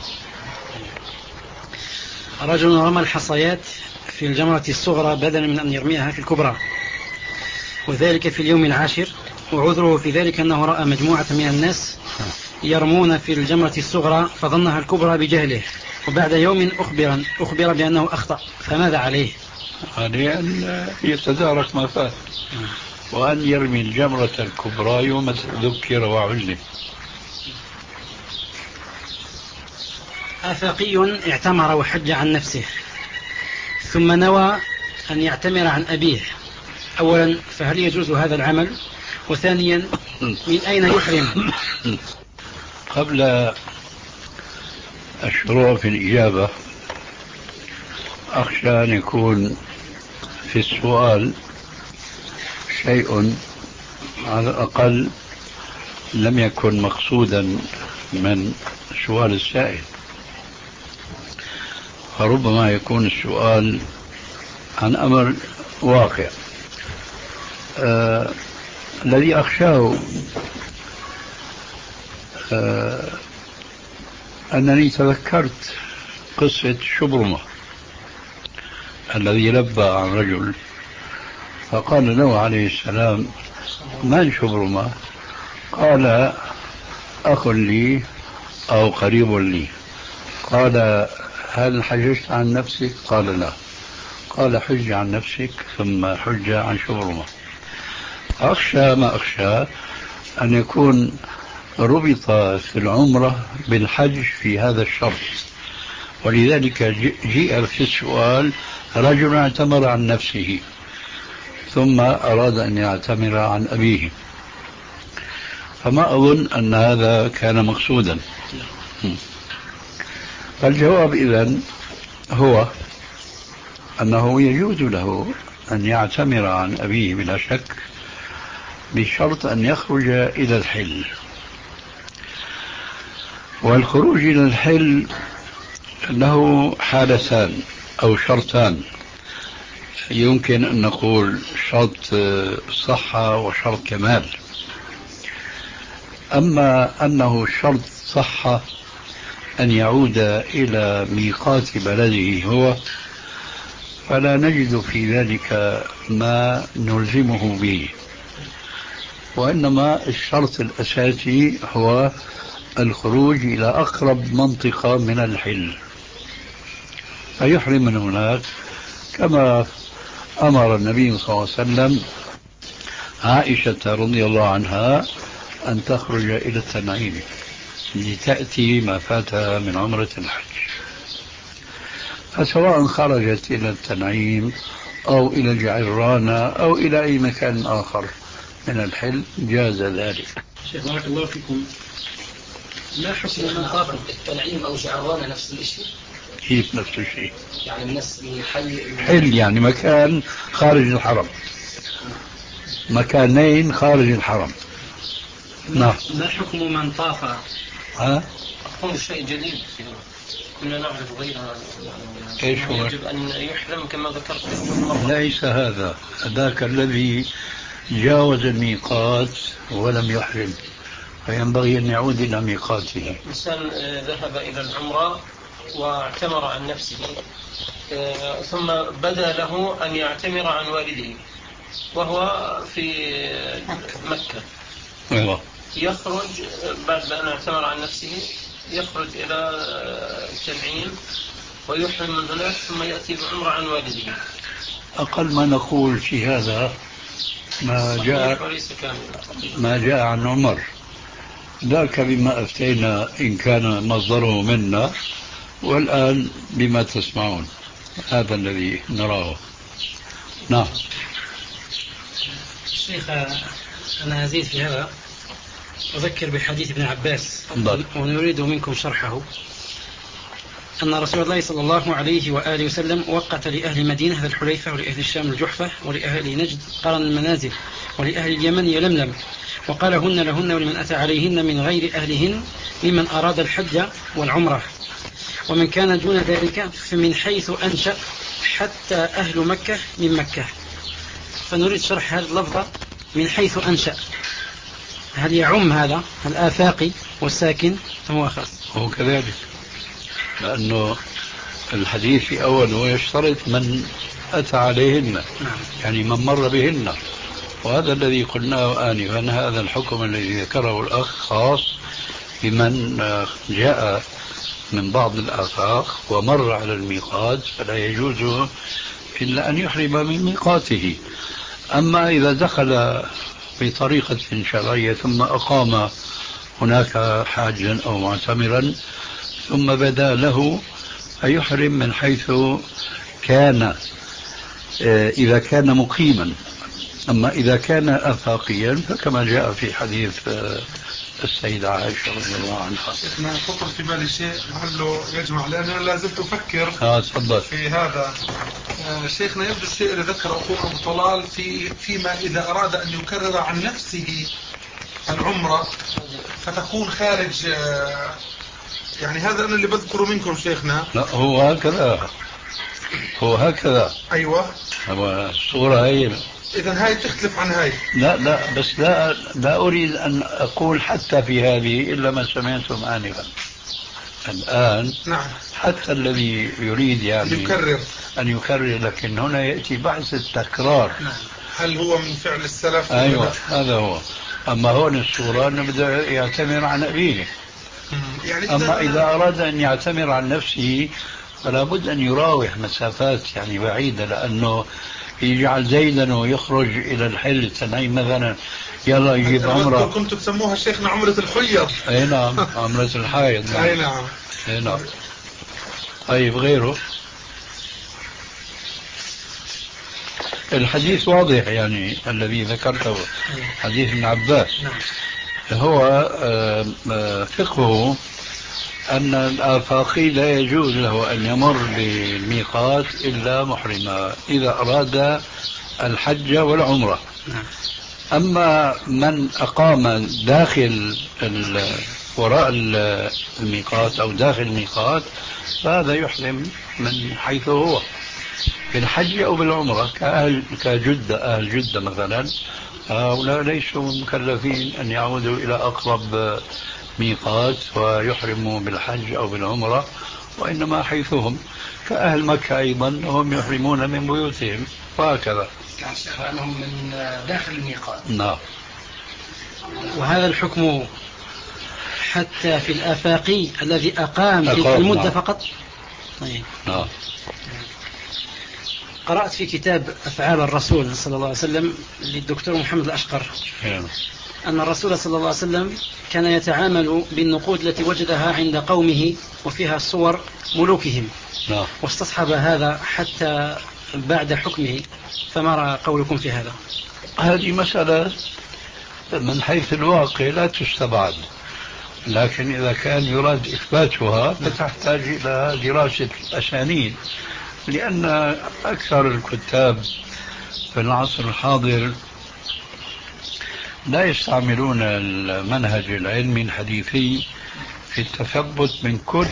رجل رمى الحصيات في الجمرة الصغرى بدلا من أن يرميها في الكبرى، وذلك في اليوم العاشر، وعذره في ذلك أنه رأى مجموعة من الناس يرمون في الجمرة الصغرى فظنها الكبرى بجهله، وبعد يوم أخبر, أخبر بأنه أخطأ، فماذا عليه؟ عليه أن يتدارك ما فات وأن يرمي الجمرة الكبرى يوم ذكر وعلم. آفاقي اعتمر وحج عن نفسه ثم نوى أن يعتمر عن أبيه، أولا فهل يجوز هذا العمل؟ وثانيا من أين يحرم؟ قبل الشروع في الإجابة أخشى أن يكون في السؤال شيء على الأقل لم يكن مقصودا من سؤال السائل، فربما يكون السؤال عن أمر واقع. آه الذي أخشاه آه أنني تذكرت قصة شبرمة الذي لبى عن رجل فقال له عليه السلام: من شبرمة؟ قال: أخ لي أو قريب لي. قال: هل حججت عن نفسك؟ قال: لا. قال: حج عن نفسك ثم حج عن شبرمة. أخشى ما أخشى أن يكون ربط في العمرة بالحج في هذا الشرط، ولذلك جيء في السؤال رجل اعتمر عن نفسه ثم أراد أن يعتمر عن أبيه، فما أظن أن هذا كان مقصودا. فالجواب إذن هو أنه يجوز له أن يعتمر عن أبيه بلا شك، بشرط أن يخرج إلى الحل. والخروج إلى الحل له حالتان أو شرطان، يمكن أن نقول شرط صحة وشرط كمال. أما أنه شرط صحة أن يعود إلى ميقات بلده هو، فلا نجد في ذلك ما نلزمه به، وإنما الشرط الأساسي هو الخروج إلى أقرب منطقة من الحل فيحرم من هناك، كما أمر النبي صلى الله عليه وسلم عائشة رضي الله عنها أن تخرج إلى التنعيم لتأتي ما فاتها من عمرة الحج. فسواء خرجت إلى التنعيم أو إلى الجعرانة أو إلى أي مكان آخر من الحل جاز ذلك. شيخ بارك الله فيكم، ما حكم من طاف التنعيم أو جعرانة نفس الشيء؟ كيف نفس الشيء؟ يعني من نفس الحي. حل يعني مكان خارج الحرم، مكانين خارج الحرم. نعم. ما حكم من طاف؟ ها؟ أقول شيء جديد كنا نعرف غيرها. ايش هو؟ يجب أن يحرم كما ذكرت في أول مرة. ليس هذا، ذاك الذي جاوز الميقات ولم يحرم، فينبغي أن يعود إلى ميقاته. إنسان ذهب إلى العمرة واعتمر عن نفسه، ثم بدا له أن يعتمر عن والده وهو في مكة. أيوة. يخرج بعد أن اعتمر عن نفسه، يخرج إلى التنعيم ويحرم من هناك، ثم يأتي بعمرة عن والده. أقل ما نقول في هذا ما جاء ما جاء عن عمر، ذاك بما أفتينا إن كان مصدره منا، والآن بما تسمعون هذا الذي نراه. نعم. شيخ أنا أزيد في هذا، أذكر بحديث ابن عباس بل. ونريد منكم شرحه. أن رسول الله صلى الله عليه وآله وسلم وقت لأهل مدينة ذا الحليفة، ولأهل الشام الجحفة، ولأهل نجد قرن المنازل، ولأهل اليمن يلملم، وقال هن لهن ولمن أتى عليهن من غير أهلهن ممن أراد الحج والعمرة، ومن كان دون ذلك فمن حيث أنشأ حتى أهل مكة من مكة. فنريد شرح هذا اللفظ من حيث أنشأ، هل يعم هذا الآفاقي والساكن فهو خاص؟ هو كذلك، لأنه الحديث في أوله يشترط من أتى عليهن، يعني من مر بهن، وهذا الذي قلناه آنفا، هذا الحكم الذي ذكره الأخ خاص بمن جاء من بعض الآفاق ومر على الميقات، فلا يجوز إلا أن يحرم من ميقاته. أما إذا دخل بطريقة شرعية ثم أقام هناك حاجا أو معتمرا ثم بدا له فيحرم من حيث كان إذا كان مقيما. أما إذا كان آفاقيا فكما جاء في حديث السيدة عائشة رضي الله عنها. أنا خطر في بالي شيء لعله يجمع، لأنه لازم أفكر آه تفضل. في هذا. آه شيخنا يبدو الشيء اللي ذكره أخونا أبو طلال في فيما إذا أراد أن يكرر عن نفسه العمرة فتكون خارج، آه يعني هذا أنا اللي بذكره منكم شيخنا. لا هو هكذا، هو هكذا. أيوة. هو الصورة هي. إذن هاي تختلف عن هاي. لا لا بس لا لا أريد أن أقول حتى في هذه إلا ما سمعتم آنفا. الآن نعم. حتى الذي يريد يعني يكرر أن يكرر، لكن هنا يأتي بحث التكرار. نعم. هل هو من فعل السلف؟ أيوة هذا هو. أما هون الصورة أنه بده يعتمر عن أبيه. يعني أما إذا أراد أن يعتمر عن نفسه فلا بد أن يراوح مسافات يعني بعيدة، لأنه يجعل زيدا ويخرج إلى الحل التنعيم مثلا، يلا يجيب عمرة. كنتوا تسموها شيخنا عمرة الحيض. أي نعم عمرة الحائض. نعم. أي نعم. أي نعم. طيب غيره الحديث واضح يعني الذي ذكرته حديث ابن عباس. هو فقهه أن الآفاقي لا يجوز له أن يمر بالميقات إلا محرما إذا أراد الحج والعمرة. أما من أقام داخل وراء الميقات أو داخل الميقات فهذا يحرم من حيث هو بالحج أو بالعمرة، كأهل كجدة، أهل جدة مثلا هؤلاء ليسوا مكلفين أن يعودوا إلى أقرب ميقات ويحرموا بالحج أو بالعمرة، وإنما حيثهم كأهل مكة أيضا هم يحرمون من بيوتهم وهكذا. أنهم من داخل الميقات. نعم. وهذا الحكم حتى في الآفاقي الذي أقام تلك المدة. نعم. فقط. طيب. نعم. قرأت في كتاب أفعال الرسول صلى الله عليه وسلم للدكتور محمد الأشقر أن الرسول صلى الله عليه وسلم كان يتعامل بالنقود التي وجدها عند قومه وفيها صور ملوكهم. نعم. واستصحب هذا حتى بعد حكمه، فما قولكم في هذا؟ هذه مسألة من حيث الواقع لا تستبعد، لكن إذا كان يراد إثباتها فتحتاج إلى دراسة الأسانيد، لأن أكثر الكتاب في العصر الحاضر لا يستعملون المنهج العلمي الحديثي في التثبت من كل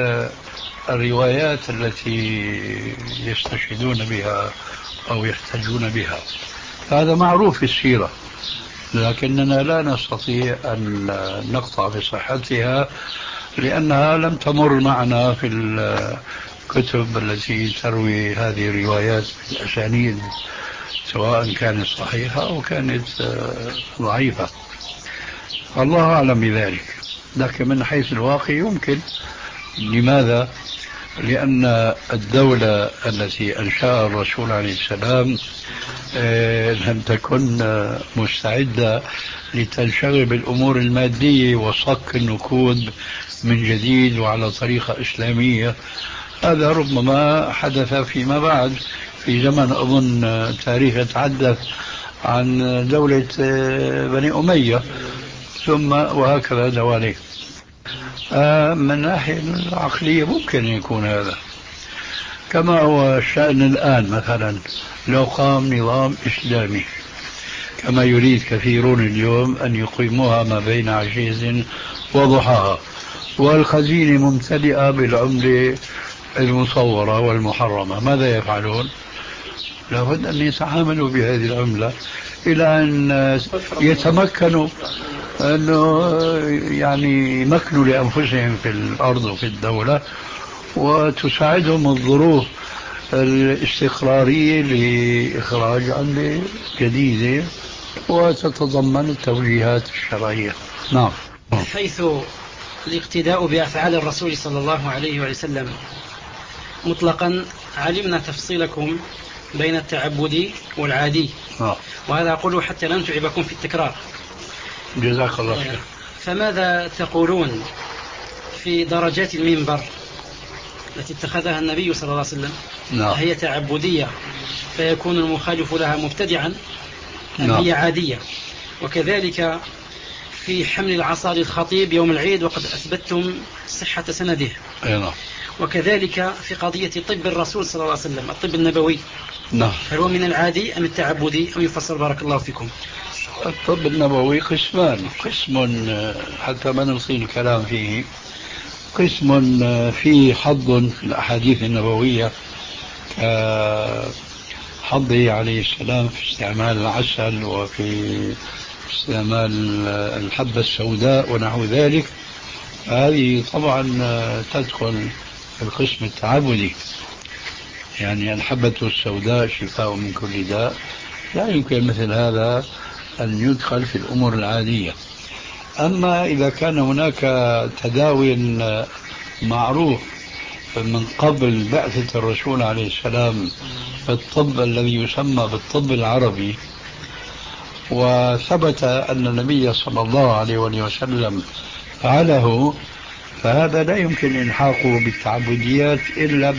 الروايات التي يستشهدون بها أو يحتجون بها. هذا معروف في السيرة، لكننا لا نستطيع أن نقطع بصحتها لأنها لم تمر معنا في الكتب التي تروي هذه الروايات بالأسانيد، سواء كانت صحيحة أو كانت ضعيفة. الله أعلم بذلك. لكن من حيث الواقع يمكن. لماذا؟ لأن الدولة التي أنشأها الرسول عليه السلام لم تكن مستعدة لتنشغل بالأمور المادية وصك النقود من جديد وعلى طريقة إسلامية. هذا ربما حدث فيما بعد في زمن أظن تاريخ يتحدث عن دولة بني أمية ثم وهكذا دواليك. من الناحية العقلية ممكن يكون هذا، كما هو الشأن الآن. مثلا لو قام نظام إسلامي كما يريد كثيرون اليوم أن يقيموها ما بين عشية وضحاها، والخزينة ممتلئة بالعملة المصورة والمحرمة، ماذا يفعلون؟ لابد أن يتعاملوا بهذه العملة إلى أن يتمكنوا أنه يعني يمكنوا لأنفسهم في الأرض وفي الدولة، وتساعدهم الظروف الاستقرارية لإخراج عملة جديدة وتتضمن التوجيهات الشرعية. نعم. حيث الاقتداء بأفعال الرسول صلى الله عليه وسلم مطلقا، علمنا تفصيلكم بين التعبدي والعادي، آه. وهذا أقوله حتى لا نتعبكم في التكرار. جزاك الله خير. فماذا تقولون في درجات المنبر التي اتخذها النبي صلى الله عليه وسلم؟ نعم. هي تعبدية فيكون المخالف لها مبتدعا أم نعم. هي عادية؟ وكذلك في حمل العصا للخطيب يوم العيد وقد أثبتتم صحة سنده. نعم. وكذلك في قضية طب الرسول صلى الله عليه وسلم، الطب النبوي، نعم. هل هو من العادي أم التعبدي أم يفسر؟ بارك الله فيكم. الطب النبوي قسمان، قسم حتى ما نلقي الكلام فيه، قسم فيه حظ في الأحاديث النبوية كحظه عليه السلام في استعمال العسل وفي استعمال الحبة السوداء ونحو ذلك، هذه طبعا تدخل في القسم التعبدي. يعني الحبة السوداء شفاء من كل داء، لا يمكن مثل هذا أن يدخل في الأمور العادية. أما إذا كان هناك تداوي معروف من قبل بعثة الرسول عليه السلام في الطب الذي يسمى بالطب العربي، وثبت أن النبي صلى الله عليه وسلم فعله، فهذا لا يمكن إلحاقه بالتعبديات إلا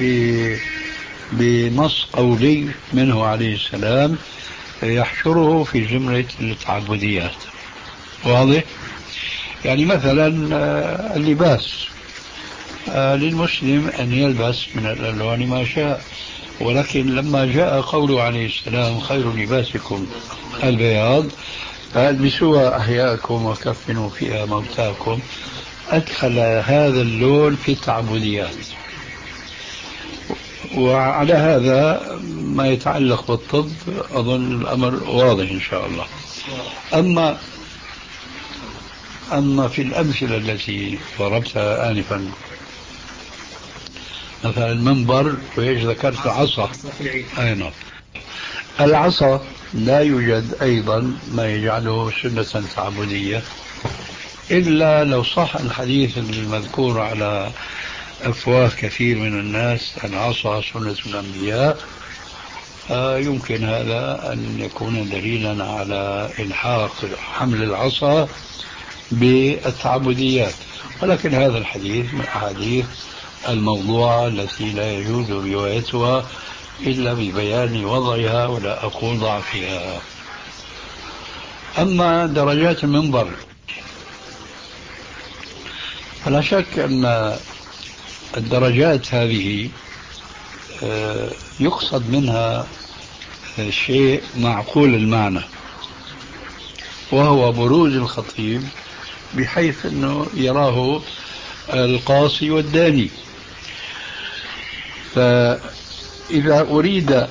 بنص قولي منه عليه السلام يحشره في جملة التعبديات. واضح؟ يعني مثلا اللباس، للمسلم أن يلبس من الألوان ما شاء، ولكن لما جاء قوله عليه السلام خير لباسكم البياض فالبسوها أحياءكم وكفنوا فيها موتاكم، أدخل هذا اللون في التعبديات. وعلى هذا ما يتعلق بالطب أظن الأمر واضح إن شاء الله. أما أما في الأمثلة التي ضربتها آنفا، مثلا المنبر وإيش ذكرت العصا، أي نعم، العصا لا يوجد أيضا ما يجعله سنة تعبدية إلا لو صح الحديث المذكور على أفواه كثير من الناس العصا سنة الأنبياء، يمكن هذا أن يكون دليلا على إلحاق حمل العصا بالتعبديات. ولكن هذا الحديث من الأحاديث الموضوعة التي لا يجوز روايتها إلا ببيان وضعها ولا أقول ضعفها. أما درجات المنبر فلا شك أن الدرجات هذه يقصد منها شيء معقول المعنى، وهو بروز الخطيب بحيث أنه يراه القاصي والداني. فإذا أريد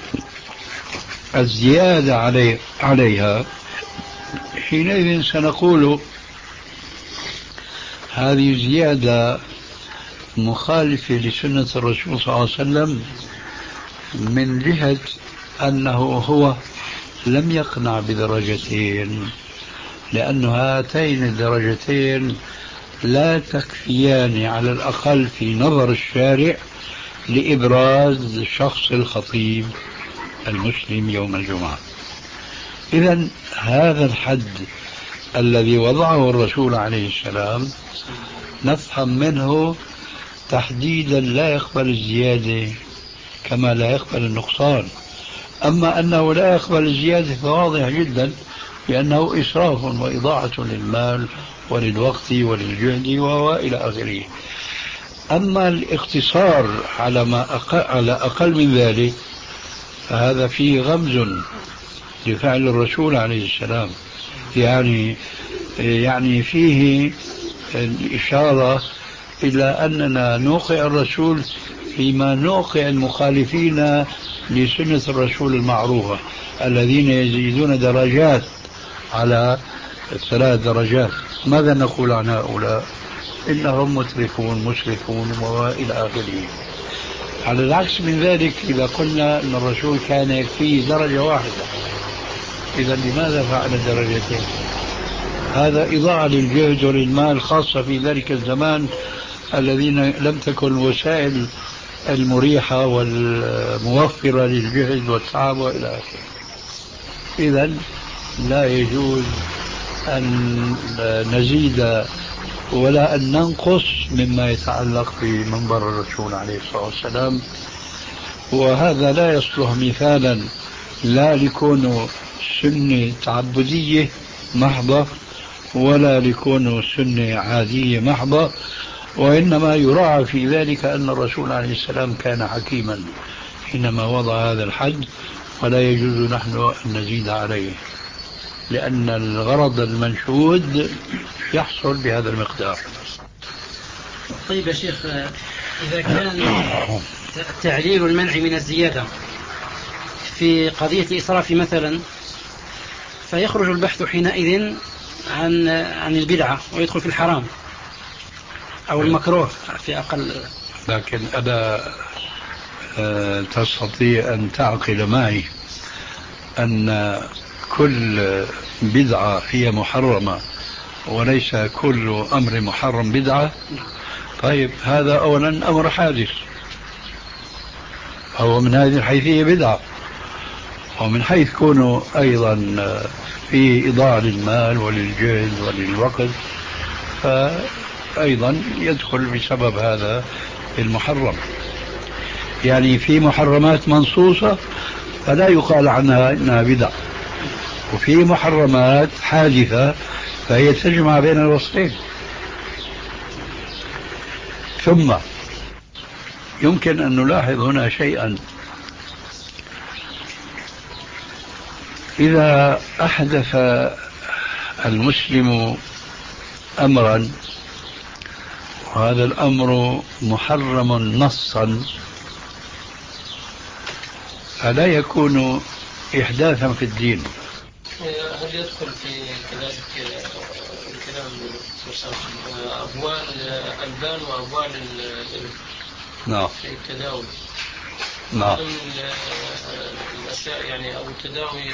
الزيادة علي عليها حينئذ سنقول هذه زيادة مخالفة لسنة الرسول صلى الله عليه وسلم من جهة أنه هو لم يقنع بدرجتين، لأن هاتين الدرجتين لا تكفيان على الأقل في نظر الشارع لإبراز شخص الخطيب المسلم يوم الجمعة. إذن هذا الحد الذي وضعه الرسول عليه السلام نفهم منه تحديدا لا يقبل الزيادة كما لا يقبل النقصان. أما أنه لا يقبل الزيادة فواضح جدا، لأنه إسراف وإضاعة للمال وللوقت وللجهد وإلى آخره. أما الاقتصار على ما أقل, على أقل من ذلك فهذا فيه غمز لفعل الرسول عليه السلام، يعني يعني فيه الإشارة إلى أننا نوقع الرسول فيما نوقع المخالفين لسنة الرسول المعروفة الذين يزيدون درجات على ثلاث درجات. ماذا نقول عن هؤلاء؟ إنهم مترفون مسرفون وإلى آخره. على العكس من ذلك إذا قلنا أن الرسول كان يكفيه درجة واحدة، إذا لماذا فعل درجتين؟ هذا إضاعة للجهد وللمال، خاصة في ذلك الزمان الذين لم تكن الوسائل المريحة والموفرة للجهد والتعب وإلى آخره. إذا لا يجوز أن نزيد ولا أن ننقص مما يتعلق بمنبر الرسول عليه الصلاة والسلام. وهذا لا يصلح مثالا لا لكونه سنة تعبدية محضة ولا لكونه سنة عادية محضة، وإنما يراعى في ذلك أن الرسول عليه السلام كان حكيما حينما وضع هذا الحد، ولا يجوز نحن أن نزيد عليه، لأن الغرض المنشود يحصل بهذا المقدار. طيب يا شيخ، إذا كان تعليل المنع من الزيادة في قضية الإسراف مثلا، فيخرج البحث حينئذ عن عن البدعة ويدخل في الحرام أو المكروه في أقل. لكن أنا تستطيع أن تعقل معي أن كل بدعة هي محرمة وليس كل أمر محرم بدعة؟ طيب هذا أولا أمر حادث، هو من هذه الحيثية بدعة، ومن حيث كونه أيضا في إضاعة للمال وللجهد وللوقت فأيضا يدخل بسبب هذا المحرم. يعني في محرمات منصوصة فلا يقال عنها إنها بدعة، وفي محرمات حادثة فهي تجمع بين الوصفين. ثم يمكن أن نلاحظ هنا شيئا، إذا أحدث المسلم أمرا وهذا الأمر محرم نصا فلا يكون إحداثا في الدين. هل يدخل في كذلك الكلام أبوال الألبان وأبوال نعم في التداوي؟ نعم الأشياء يعني أو التداوي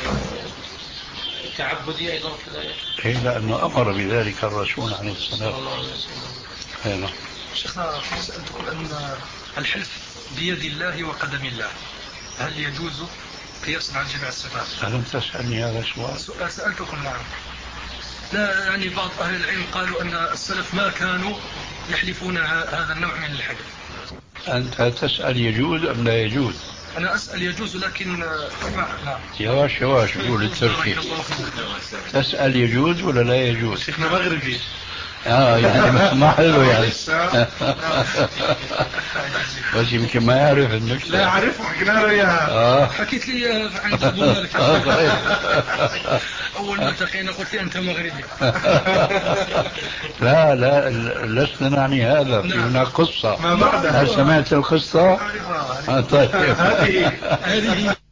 تعبدي أيضا كذلك؟ إيه، لأنه أمر بذلك الرسول عليه السلام. نعم. شيخنا سألتكم أن الحلف بيد الله وقدم الله، هل يجوز قياسا على جميع الصفات؟ ألم تسألني هذا السؤال؟ سألتكم نعم. لا يعني بعض أهل العلم قالوا أن السلف ما كانوا يحلفون هذا النوع من الحلف. أنت تسأل يجوز أم لا يجوز؟ أنا أسأل يجوز لكن نعم. يواش يواش قول التركيب. تسأل يجوز ولا لا يجوز؟ شيخنا مغربي. اه يعني بس ما حلو يعني. لسه. بس يمكن ما يعرف النكتة. لا أعرفه، حكينا له إياها. اه حكيت لي عند أبو مالك. آه، صحيح. أول ما التقينا قلت لي أنت مغربي. لا لا لسنا نعني هذا، في نعم. هناك قصة. ما بعدها. هل سمعت القصة؟ أعرفها. آه، طيب. هذه هذه